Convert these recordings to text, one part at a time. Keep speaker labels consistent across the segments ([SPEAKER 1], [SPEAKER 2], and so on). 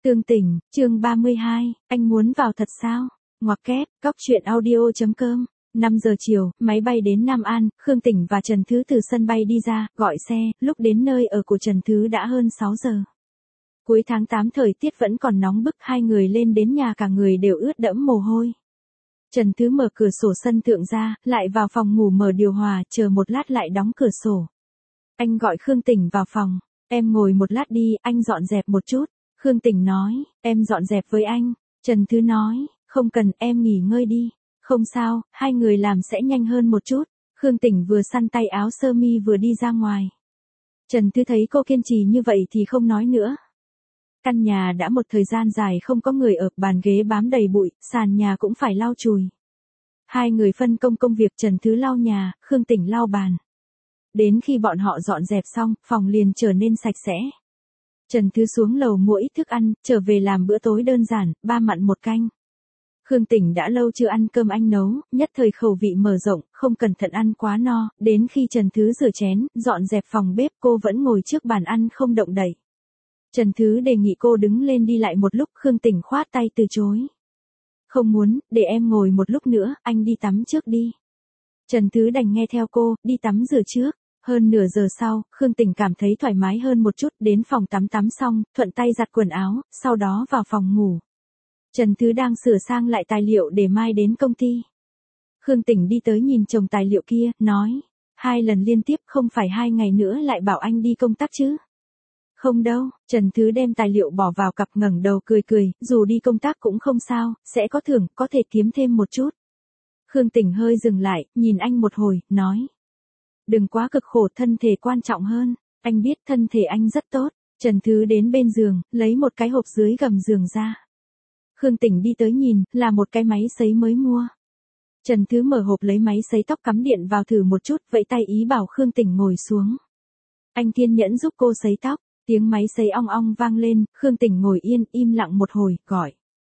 [SPEAKER 1] Tương Tình, chương 32, anh muốn vào thật sao? Ngoặc kép, Cóc Truyện Audio.com. 5 giờ chiều, máy bay đến Nam An, Khương Tỉnh và Trần Thứ từ sân bay đi ra, gọi xe, lúc đến nơi ở của Trần Thứ đã hơn 6 giờ. Cuối tháng 8 thời tiết vẫn còn nóng bức, hai người lên đến nhà cả người đều ướt đẫm mồ hôi. Trần Thứ mở cửa sổ sân thượng ra, lại vào phòng ngủ mở điều hòa, chờ một lát lại đóng cửa sổ. Anh gọi Khương Tỉnh vào phòng, em ngồi một lát đi, anh dọn dẹp một chút. Khương Tỉnh nói, em dọn dẹp với anh. Trần Thứ nói, không cần, em nghỉ ngơi đi. Không sao, hai người làm sẽ nhanh hơn một chút. Khương Tỉnh vừa săn tay áo sơ mi vừa đi ra ngoài. Trần Thứ thấy cô kiên trì như vậy thì không nói nữa. Căn nhà đã một thời gian dài không có người ở, bàn ghế bám đầy bụi, sàn nhà cũng phải lau chùi. Hai người phân công công việc, Trần Thứ lau nhà, Khương Tỉnh lau bàn. Đến khi bọn họ dọn dẹp xong, phòng liền trở nên sạch sẽ. Trần Thứ xuống lầu mua ít thức ăn, trở về làm bữa tối đơn giản, 3 mặn 1 canh. Khương Tỉnh đã lâu chưa ăn cơm anh nấu, nhất thời khẩu vị mở rộng, không cẩn thận ăn quá no, đến khi Trần Thứ rửa chén, dọn dẹp phòng bếp cô vẫn ngồi trước bàn ăn không động đậy. Trần Thứ đề nghị cô đứng lên đi lại một lúc, Khương Tỉnh khoát tay từ chối. Không muốn, để em ngồi một lúc nữa, anh đi tắm trước đi. Trần Thứ đành nghe theo cô, đi tắm rửa trước. Hơn nửa giờ sau, Khương Tỉnh cảm thấy thoải mái hơn một chút, đến phòng tắm xong, thuận tay giặt quần áo, sau đó vào phòng ngủ. Trần Thứ đang sửa sang lại tài liệu để mai đến công ty. Khương Tỉnh đi tới nhìn chồng tài liệu kia, nói, 2 lần liên tiếp, không phải 2 ngày nữa lại bảo anh đi công tác chứ? Không đâu, Trần Thứ đem tài liệu bỏ vào cặp, ngẩng đầu cười cười, dù đi công tác cũng không sao, sẽ có thưởng, có thể kiếm thêm một chút. Khương Tỉnh hơi dừng lại, nhìn anh một hồi, nói. Đừng quá cực khổ, thân thể quan trọng hơn. Anh biết thân thể anh rất tốt. Trần Thứ đến bên giường, lấy một cái hộp dưới gầm giường ra. Khương Tỉnh đi tới nhìn, là một cái máy sấy mới mua. Trần Thứ mở hộp lấy máy sấy tóc cắm điện vào thử một chút, vẫy tay ý bảo Khương Tỉnh ngồi xuống. Anh kiên nhẫn giúp cô sấy tóc, tiếng máy sấy ong ong vang lên, Khương Tỉnh ngồi yên, im lặng một hồi, gọi.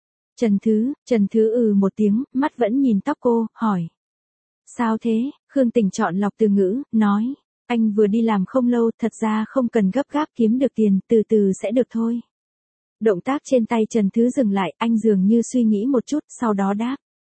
[SPEAKER 1] Trần Thứ một tiếng, mắt vẫn nhìn tóc cô, hỏi. Sao thế? Khương Tỉnh chọn lọc từ ngữ, nói. Anh vừa đi làm không lâu, thật ra không cần gấp gáp kiếm được tiền, từ từ sẽ được thôi. Động tác trên tay Trần Thứ dừng lại, anh dường như suy nghĩ một chút, sau đó đáp.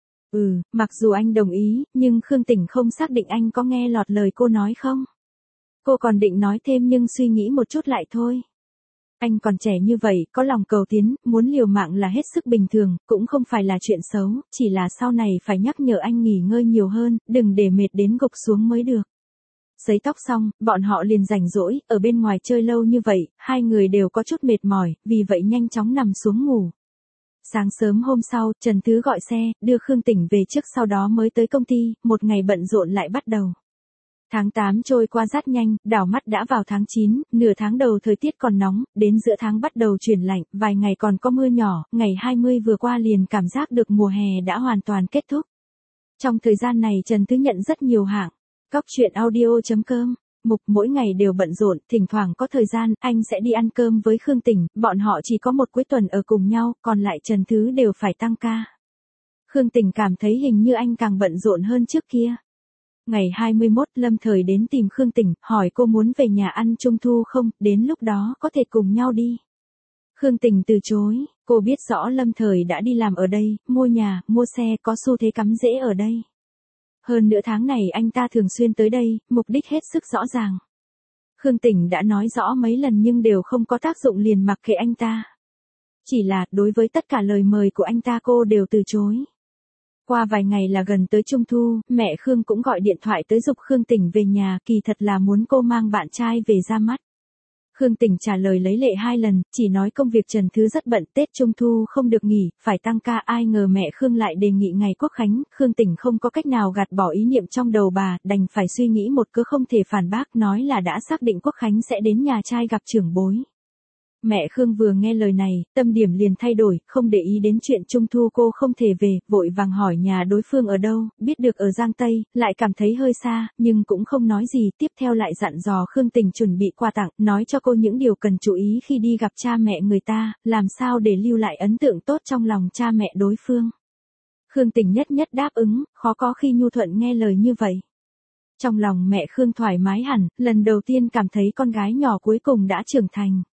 [SPEAKER 1] Mặc dù anh đồng ý, nhưng Khương Tỉnh không xác định anh có nghe lọt lời cô nói không. Cô còn định nói thêm nhưng suy nghĩ một chút lại thôi. Anh còn trẻ như vậy, có lòng cầu tiến, muốn liều mạng là hết sức bình thường, cũng không phải là chuyện xấu, chỉ là sau này phải nhắc nhở anh nghỉ ngơi nhiều hơn, đừng để mệt đến gục xuống mới được. Sấy tóc xong, bọn họ liền rảnh rỗi, ở bên ngoài chơi lâu như vậy, hai người đều có chút mệt mỏi, vì vậy nhanh chóng nằm xuống ngủ. Sáng sớm hôm sau, Trần Thứ gọi xe, đưa Khương Tỉnh về trước, sau đó mới tới công ty, một ngày bận rộn lại bắt đầu. Tháng 8 trôi qua rất nhanh, đảo mắt đã vào tháng 9, nửa tháng đầu thời tiết còn nóng, đến giữa tháng bắt đầu chuyển lạnh, vài ngày còn có mưa nhỏ, ngày 20 vừa qua liền cảm giác được mùa hè đã hoàn toàn kết thúc. Trong thời gian này Trần Thứ nhận rất nhiều hạng. Cóc Truyện Audio.com, mục mỗi ngày đều bận rộn, thỉnh thoảng có thời gian, anh sẽ đi ăn cơm với Khương Tỉnh, bọn họ chỉ có một cuối tuần ở cùng nhau, còn lại Trần Thứ đều phải tăng ca. Khương Tỉnh cảm thấy hình như anh càng bận rộn hơn trước kia. Ngày 21, Lâm Thời đến tìm Khương Tỉnh, hỏi cô muốn về nhà ăn Trung thu không, đến lúc đó có thể cùng nhau đi. Khương Tỉnh từ chối, cô biết rõ Lâm Thời đã đi làm ở đây, mua nhà, mua xe, có xu thế cắm rễ ở đây. Hơn nửa tháng này anh ta thường xuyên tới đây, mục đích hết sức rõ ràng. Khương Tỉnh đã nói rõ mấy lần nhưng đều không có tác dụng, liền mặc kệ anh ta. Chỉ là, đối với tất cả lời mời của anh ta cô đều từ chối. Qua vài ngày là gần tới Trung thu, mẹ Khương cũng gọi điện thoại tới giục Khương Tỉnh về nhà, kỳ thật là muốn cô mang bạn trai về ra mắt. Khương Tỉnh trả lời lấy lệ 2 lần, chỉ nói công việc Trần Thứ rất bận, Tết Trung thu không được nghỉ, phải tăng ca, ai ngờ mẹ Khương lại đề nghị ngày Quốc Khánh, Khương Tỉnh không có cách nào gạt bỏ ý niệm trong đầu bà, đành phải suy nghĩ một cớ không thể phản bác, nói là đã xác định Quốc Khánh sẽ đến nhà trai gặp trưởng bối. Mẹ Khương vừa nghe lời này, tâm điểm liền thay đổi, không để ý đến chuyện Trung thu cô không thể về, vội vàng hỏi nhà đối phương ở đâu, biết được ở Giang Tây, lại cảm thấy hơi xa, nhưng cũng không nói gì, tiếp theo lại dặn dò Khương Tỉnh chuẩn bị quà tặng, nói cho cô những điều cần chú ý khi đi gặp cha mẹ người ta, làm sao để lưu lại ấn tượng tốt trong lòng cha mẹ đối phương. Khương Tỉnh nhất nhất đáp ứng, khó có khi nhu thuận nghe lời như vậy. Trong lòng mẹ Khương thoải mái hẳn, lần đầu tiên cảm thấy con gái nhỏ cuối cùng đã trưởng thành.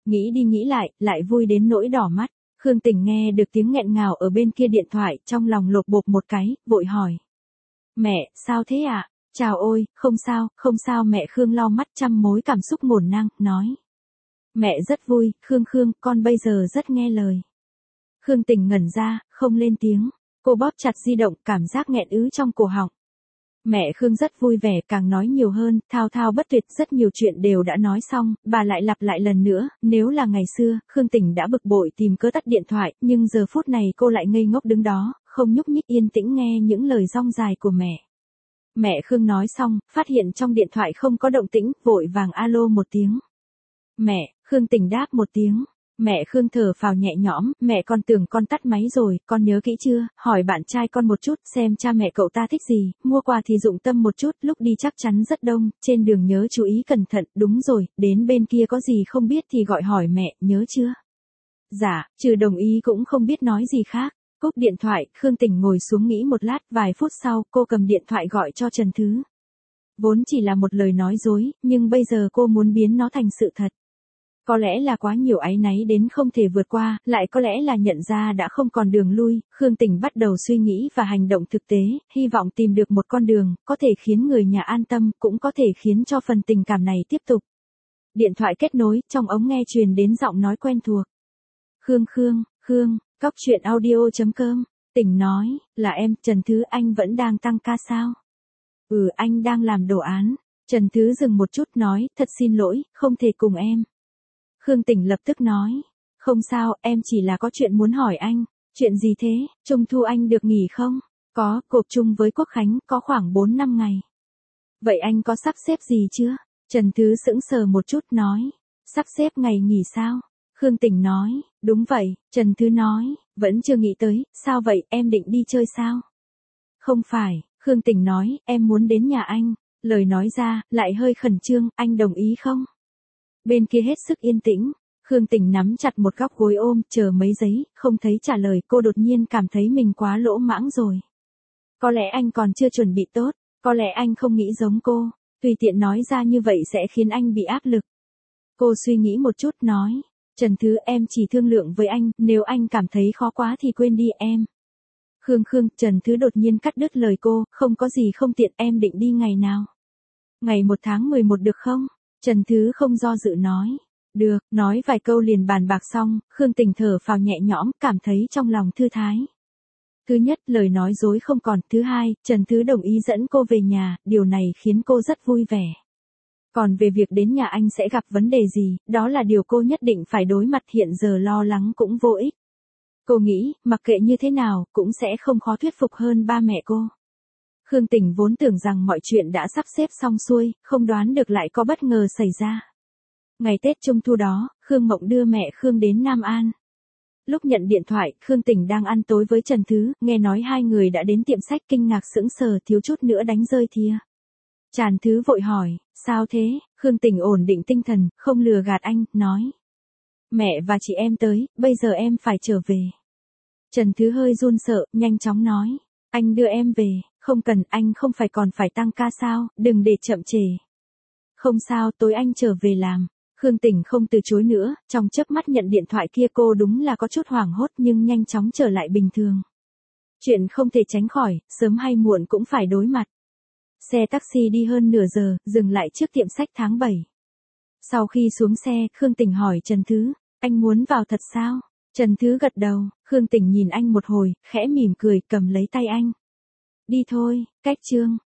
[SPEAKER 1] Nghĩ đi nghĩ lại vui đến nỗi đỏ mắt. Khương Tình nghe được tiếng nghẹn ngào ở bên kia điện thoại, trong lòng lột bột một cái, vội hỏi. Mẹ, sao thế ạ? Chào ôi, không sao mẹ. Khương lau mắt trăm mối cảm xúc ngổn ngang, nói. Mẹ rất vui, Khương, con bây giờ rất nghe lời. Khương Tình ngẩn ra, không lên tiếng. Cô bóp chặt di động, cảm giác nghẹn ứ trong cổ họng. Mẹ Khương rất vui vẻ, càng nói nhiều hơn, thao thao bất tuyệt, rất nhiều chuyện đều đã nói xong, bà lại lặp lại lần nữa. Nếu là ngày xưa, Khương Tình đã bực bội tìm cớ tắt điện thoại, nhưng giờ phút này cô lại ngây ngốc đứng đó, không nhúc nhích, yên tĩnh nghe những lời dong dài của mẹ. Mẹ Khương nói xong, phát hiện trong điện thoại không có động tĩnh, vội vàng alo một tiếng. Mẹ, Khương Tình đáp một tiếng. Mẹ Khương thở phào nhẹ nhõm, mẹ con tưởng con tắt máy rồi, con nhớ kỹ chưa, hỏi bạn trai con một chút, xem cha mẹ cậu ta thích gì, mua quà thì dụng tâm một chút, lúc đi chắc chắn rất đông, trên đường nhớ chú ý cẩn thận, đúng rồi, đến bên kia có gì không biết thì gọi hỏi mẹ, nhớ chưa? Dạ, trừ đồng ý cũng không biết nói gì khác. Cúp điện thoại, Khương Tình ngồi xuống nghĩ một lát, vài phút sau, cô cầm điện thoại gọi cho Trần Thứ. Vốn chỉ là một lời nói dối, nhưng bây giờ cô muốn biến nó thành sự thật. Có lẽ là quá nhiều áy náy đến không thể vượt qua, lại có lẽ là nhận ra đã không còn đường lui, Khương Tình bắt đầu suy nghĩ và hành động thực tế, hy vọng tìm được một con đường, có thể khiến người nhà an tâm, cũng có thể khiến cho phần tình cảm này tiếp tục. Điện thoại kết nối, trong ống nghe truyền đến giọng nói quen thuộc. Khương, Cóc truyện audio.com, Tình nói, là em, Trần Thứ. Anh vẫn đang tăng ca sao? Anh đang làm đồ án. Trần Thứ dừng một chút nói, thật xin lỗi, không thể cùng em. Khương Tình lập tức nói, không sao, em chỉ là có chuyện muốn hỏi anh. Chuyện gì thế, Trung thu anh được nghỉ không? Có, gộp chung với Quốc Khánh, có khoảng 4-5 ngày. Vậy anh có sắp xếp gì chưa? Trần Thứ sững sờ một chút nói, sắp xếp ngày nghỉ sao? Khương Tình nói, đúng vậy. Trần Thứ nói, vẫn chưa nghĩ tới, sao vậy, em định đi chơi sao? Không phải, Khương Tình nói, em muốn đến nhà anh. Lời nói ra, lại hơi khẩn trương, anh đồng ý không? Bên kia hết sức yên tĩnh, Khương Tình nắm chặt một góc gối ôm, chờ mấy giây, không thấy trả lời, cô đột nhiên cảm thấy mình quá lỗ mãng rồi. Có lẽ anh còn chưa chuẩn bị tốt, có lẽ anh không nghĩ giống cô, tùy tiện nói ra như vậy sẽ khiến anh bị áp lực. Cô suy nghĩ một chút nói, Trần Thứ, em chỉ thương lượng với anh, nếu anh cảm thấy khó quá thì quên đi em. Khương, Trần Thứ đột nhiên cắt đứt lời cô, không có gì không tiện, em định đi ngày nào? Ngày 1 tháng 11 được không? Trần Thứ không do dự nói. Được, nói vài câu liền bàn bạc xong, Khương Tình thở phào nhẹ nhõm, cảm thấy trong lòng thư thái. Thứ nhất, lời nói dối không còn. Thứ hai, Trần Thứ đồng ý dẫn cô về nhà, điều này khiến cô rất vui vẻ. Còn về việc đến nhà anh sẽ gặp vấn đề gì, đó là điều cô nhất định phải đối mặt, hiện giờ lo lắng cũng vô ích. Cô nghĩ, mặc kệ như thế nào, cũng sẽ không khó thuyết phục hơn ba mẹ cô. Khương Tình vốn tưởng rằng mọi chuyện đã sắp xếp xong xuôi, không đoán được lại có bất ngờ xảy ra. Ngày Tết Trung thu đó, Khương Mộng đưa mẹ Khương đến Nam An. Lúc nhận điện thoại, Khương Tình đang ăn tối với Trần Thứ, nghe nói hai người đã đến tiệm sách, kinh ngạc sững sờ, thiếu chút nữa đánh rơi thìa. Trần Thứ vội hỏi, sao thế? Khương Tình ổn định tinh thần, không lừa gạt anh, nói. Mẹ và chị em tới, bây giờ em phải trở về. Trần Thứ hơi run sợ, nhanh chóng nói. Anh đưa em về, không cần, anh không phải còn phải tăng ca sao, đừng để chậm trễ. Không sao, tối anh trở về làm. Khương Tình không từ chối nữa, trong chớp mắt nhận điện thoại kia cô đúng là có chút hoảng hốt nhưng nhanh chóng trở lại bình thường. Chuyện không thể tránh khỏi, sớm hay muộn cũng phải đối mặt. Xe taxi đi hơn nửa giờ, dừng lại trước tiệm sách Tháng 7. Sau khi xuống xe, Khương Tình hỏi Trần Thứ, anh muốn vào thật sao? Trần Thứ gật đầu, Khương Tình nhìn anh một hồi, khẽ mỉm cười, cầm lấy tay anh. Đi thôi, cách chương.